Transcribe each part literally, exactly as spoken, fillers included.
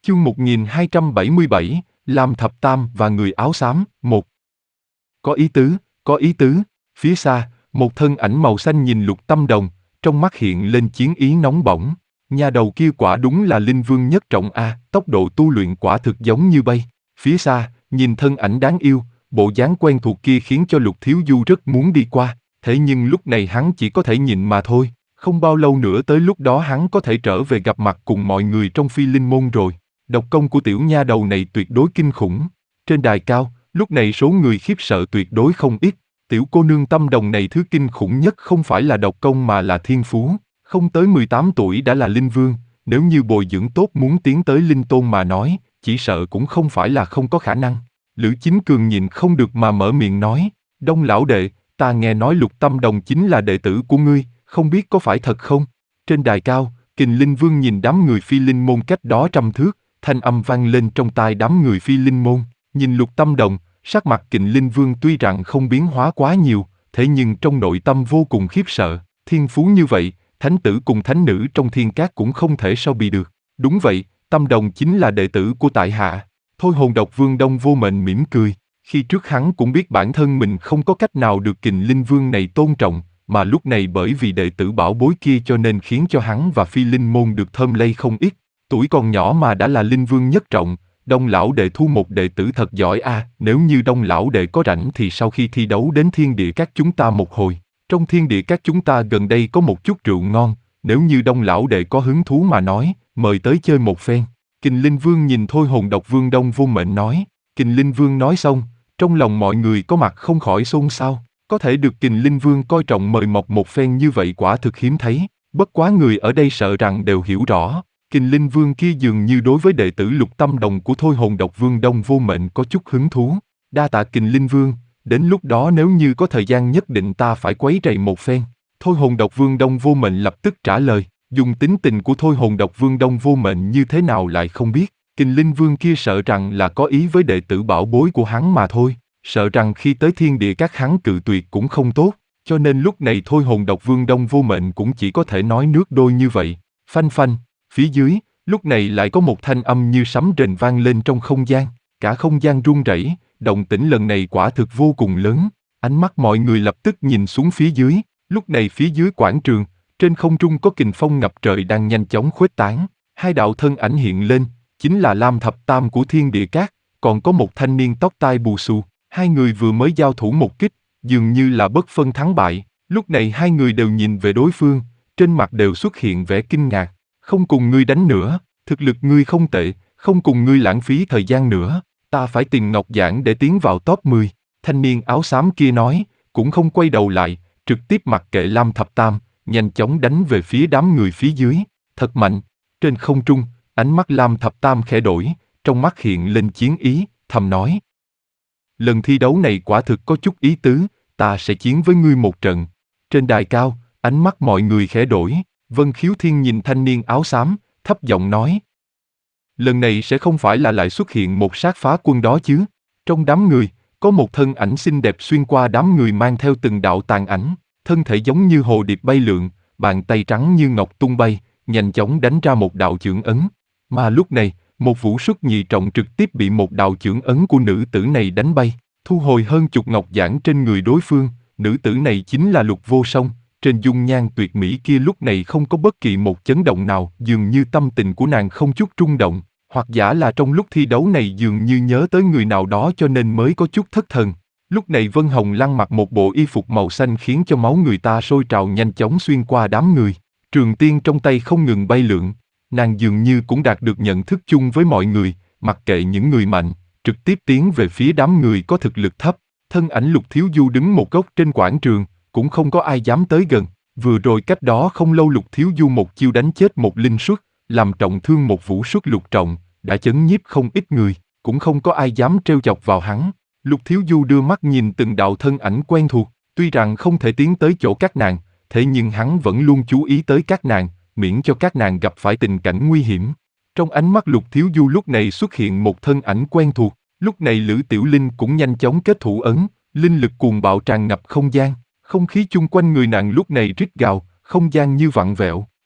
Chương một nghìn hai trăm bảy mươi bảy, Lam Thập Tam và người áo xám, một. Có ý tứ, có ý tứ. Phía xa, một thân ảnh màu xanh nhìn Lục Tâm Đồng, trong mắt hiện lên chiến ý nóng bỏng. Nhà đầu kia quả đúng là linh vương nhất trọng a, tốc độ tu luyện quả thực giống như bay. Phía xa, nhìn thân ảnh đáng yêu, bộ dáng quen thuộc kia khiến cho Lục Thiếu Du rất muốn đi qua, thế nhưng lúc này hắn chỉ có thể nhịn mà thôi. Không bao lâu nữa tới lúc đó hắn có thể trở về gặp mặt cùng mọi người trong Phi Linh Môn rồi. Độc công của tiểu nha đầu này tuyệt đối kinh khủng. Trên đài cao, lúc này số người khiếp sợ tuyệt đối không ít. Tiểu cô nương Tâm Đồng này thứ kinh khủng nhất không phải là độc công mà là thiên phú. Không tới mười tám tuổi đã là linh vương, nếu như bồi dưỡng tốt muốn tiến tới linh tôn mà nói, chỉ sợ cũng không phải là không có khả năng. Lữ Chính Cường nhìn không được mà mở miệng nói, Đông lão đệ, ta nghe nói Lục Tâm Đồng chính là đệ tử của ngươi, không biết có phải thật không? Trên đài cao, Kình Linh Vương nhìn đám người Phi Linh Môn cách đó trăm thước, thanh âm vang lên trong tai đám người Phi Linh Môn. Nhìn Lục Tâm Đồng, sắc mặt Kình Linh Vương tuy rằng không biến hóa quá nhiều, thế nhưng trong nội tâm vô cùng khiếp sợ. Thiên phú như vậy, thánh tử cùng thánh nữ trong thiên cát cũng không thể so bì được. Đúng vậy, Tâm Đồng chính là đệ tử của tại hạ. Thôi Hồn Độc Vương Đông Vô Mệnh mỉm cười. Khi trước hắn cũng biết bản thân mình không có cách nào được Kình Linh Vương này tôn trọng, mà lúc này bởi vì đệ tử bảo bối kia cho nên khiến cho hắn và Phi Linh Môn được thơm lây không ít. Tuổi còn nhỏ mà đã là linh vương nhất trọng, Đông lão đệ thu một đệ tử thật giỏi a. À, nếu như Đông lão đệ có rảnh thì sau khi thi đấu đến thiên địa các chúng ta một hồi. Trong thiên địa các chúng ta gần đây có một chút rượu ngon, nếu như Đông lão đệ có hứng thú mà nói, mời tới chơi một phen. Kình Linh Vương nhìn Thôi Hồn Độc Vương Đông Vô Mệnh nói. Kình Linh Vương nói xong, trong lòng mọi người có mặt không khỏi xôn xao. Có thể được Kình Linh Vương coi trọng mời mọc một phen như vậy quả thực hiếm thấy. Bất quá người ở đây sợ rằng đều hiểu rõ. Kình Linh Vương kia dường như đối với đệ tử Lục Tâm Đồng của Thôi Hồn Độc Vương Đông Vô Mệnh có chút hứng thú. Đa tạ Kình Linh Vương, đến lúc đó nếu như có thời gian nhất định ta phải quấy rầy một phen. Thôi Hồn Độc Vương Đông Vô Mệnh lập tức trả lời, dùng tính tình của Thôi Hồn Độc Vương Đông Vô Mệnh như thế nào lại không biết. Kình Linh Vương kia sợ rằng là có ý với đệ tử bảo bối của hắn mà thôi, sợ rằng khi tới thiên địa các hắn cự tuyệt cũng không tốt, cho nên lúc này Thôi Hồn Độc Vương Đông Vô Mệnh cũng chỉ có thể nói nước đôi như vậy. Phanh phanh. Phía dưới, lúc này lại có một thanh âm như sấm rền vang lên trong không gian, cả không gian rung rẩy, động tĩnh lần này quả thực vô cùng lớn. Ánh mắt mọi người lập tức nhìn xuống phía dưới, lúc này phía dưới quảng trường, trên không trung có kình phong ngập trời đang nhanh chóng khuếch tán, hai đạo thân ảnh hiện lên, chính là Lam Thập Tam của thiên địa cát, còn có một thanh niên tóc tai bù xù, hai người vừa mới giao thủ một kích, dường như là bất phân thắng bại, lúc này hai người đều nhìn về đối phương, trên mặt đều xuất hiện vẻ kinh ngạc. Không cùng ngươi đánh nữa, thực lực ngươi không tệ, không cùng ngươi lãng phí thời gian nữa, ta phải tìm ngọc giản để tiến vào top mười. Thanh niên áo xám kia nói, cũng không quay đầu lại, trực tiếp mặc kệ Lam Thập Tam, nhanh chóng đánh về phía đám người phía dưới, thật mạnh. Trên không trung, ánh mắt Lam Thập Tam khẽ đổi, trong mắt hiện lên chiến ý, thầm nói. Lần thi đấu này quả thực có chút ý tứ, ta sẽ chiến với ngươi một trận. Trên đài cao, ánh mắt mọi người khẽ đổi. Vân Khiếu Thiên nhìn thanh niên áo xám, thấp giọng nói. Lần này sẽ không phải là lại xuất hiện một sát phá quân đó chứ. Trong đám người, có một thân ảnh xinh đẹp xuyên qua đám người mang theo từng đạo tàn ảnh, thân thể giống như hồ điệp bay lượn, bàn tay trắng như ngọc tung bay, nhanh chóng đánh ra một đạo chưởng ấn. Mà lúc này, một vũ xuất nhị trọng trực tiếp bị một đạo chưởng ấn của nữ tử này đánh bay, thu hồi hơn chục ngọc giản trên người đối phương. Nữ tử này chính là Lục Vô Song. Trên dung nhan tuyệt mỹ kia lúc này không có bất kỳ một chấn động nào, dường như tâm tình của nàng không chút rung động, hoặc giả là trong lúc thi đấu này dường như nhớ tới người nào đó cho nên mới có chút thất thần. Lúc này Vân Hồng Lăng mặc một bộ y phục màu xanh khiến cho máu người ta sôi trào nhanh chóng xuyên qua đám người. Trường tiên trong tay không ngừng bay lượn, nàng dường như cũng đạt được nhận thức chung với mọi người, mặc kệ những người mạnh, trực tiếp tiến về phía đám người có thực lực thấp. Thân ảnh Lục Thiếu Du đứng một góc trên quảng trường, cũng không có ai dám tới gần. Vừa rồi cách đó không lâu Lục Thiếu Du một chiêu đánh chết một linh xuất, làm trọng thương một vũ xuất lục trọng, đã chấn nhiếp không ít người, cũng không có ai dám trêu chọc vào hắn. Lục Thiếu Du đưa mắt nhìn từng đạo thân ảnh quen thuộc, tuy rằng không thể tiến tới chỗ các nàng, thế nhưng hắn vẫn luôn chú ý tới các nàng, miễn cho các nàng gặp phải tình cảnh nguy hiểm. Trong ánh mắt Lục Thiếu Du lúc này xuất hiện một thân ảnh quen thuộc, lúc này Lữ Tiểu Linh cũng nhanh chóng kết thủ ấn, linh lực cuồng bạo tràn ngập không gian. Không khí chung quanh người nàng lúc này rít gào, không gian như vặn vẹo.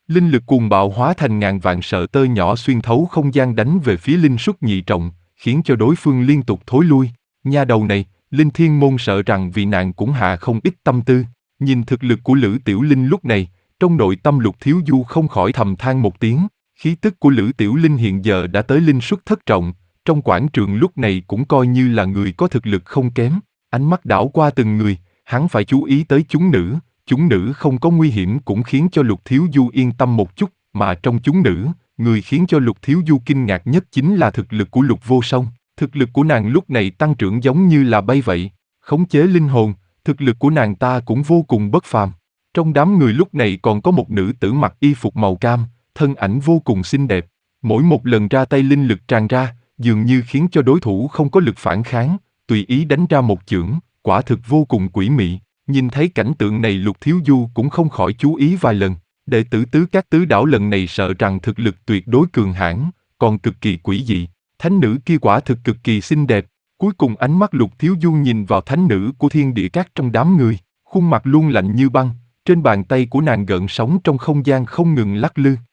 Linh lực cuồng bạo hóa thành ngàn vạn sợi tơ nhỏ xuyên thấu không gian đánh về phía Linh Xuất Nhị Trọng, khiến cho đối phương liên tục thối lui. Nha đầu này, Linh Thiên Môn sợ rằng vì nàng cũng hạ không ít tâm tư. Nhìn thực lực của Lữ Tiểu Linh lúc này, trong nội tâm Lục Thiếu Du không khỏi thầm than một tiếng. Khí tức của Lữ Tiểu Linh hiện giờ đã tới Linh Xuất Thất Trọng, trong quảng trường lúc này cũng coi như là người có thực lực không kém. Ánh mắt đảo qua từng người, hắn phải chú ý tới chúng nữ. Chúng nữ không có nguy hiểm cũng khiến cho Lục Thiếu Du yên tâm một chút, mà trong chúng nữ, người khiến cho Lục Thiếu Du kinh ngạc nhất chính là thực lực của Lục Vô Song. Thực lực của nàng lúc này tăng trưởng giống như là bay vậy, khống chế linh hồn, thực lực của nàng ta cũng vô cùng bất phàm. Trong đám người lúc này còn có một nữ tử mặc y phục màu cam, thân ảnh vô cùng xinh đẹp. Mỗi một lần ra tay linh lực tràn ra, dường như khiến cho đối thủ không có lực phản kháng, tùy ý đánh ra một chưởng, quả thực vô cùng quỷ mị. Nhìn thấy cảnh tượng này Lục Thiếu Du cũng không khỏi chú ý vài lần. Đệ tử tứ các tứ đảo lần này sợ rằng thực lực tuyệt đối cường hãn, còn cực kỳ quỷ dị. Thánh nữ kia quả thực cực kỳ xinh đẹp. Cuối cùng ánh mắt Lục Thiếu Du nhìn vào thánh nữ của thiên địa các trong đám người, khuôn mặt luôn lạnh như băng, trên bàn tay của nàng gợn sóng trong không gian không ngừng lắc lư.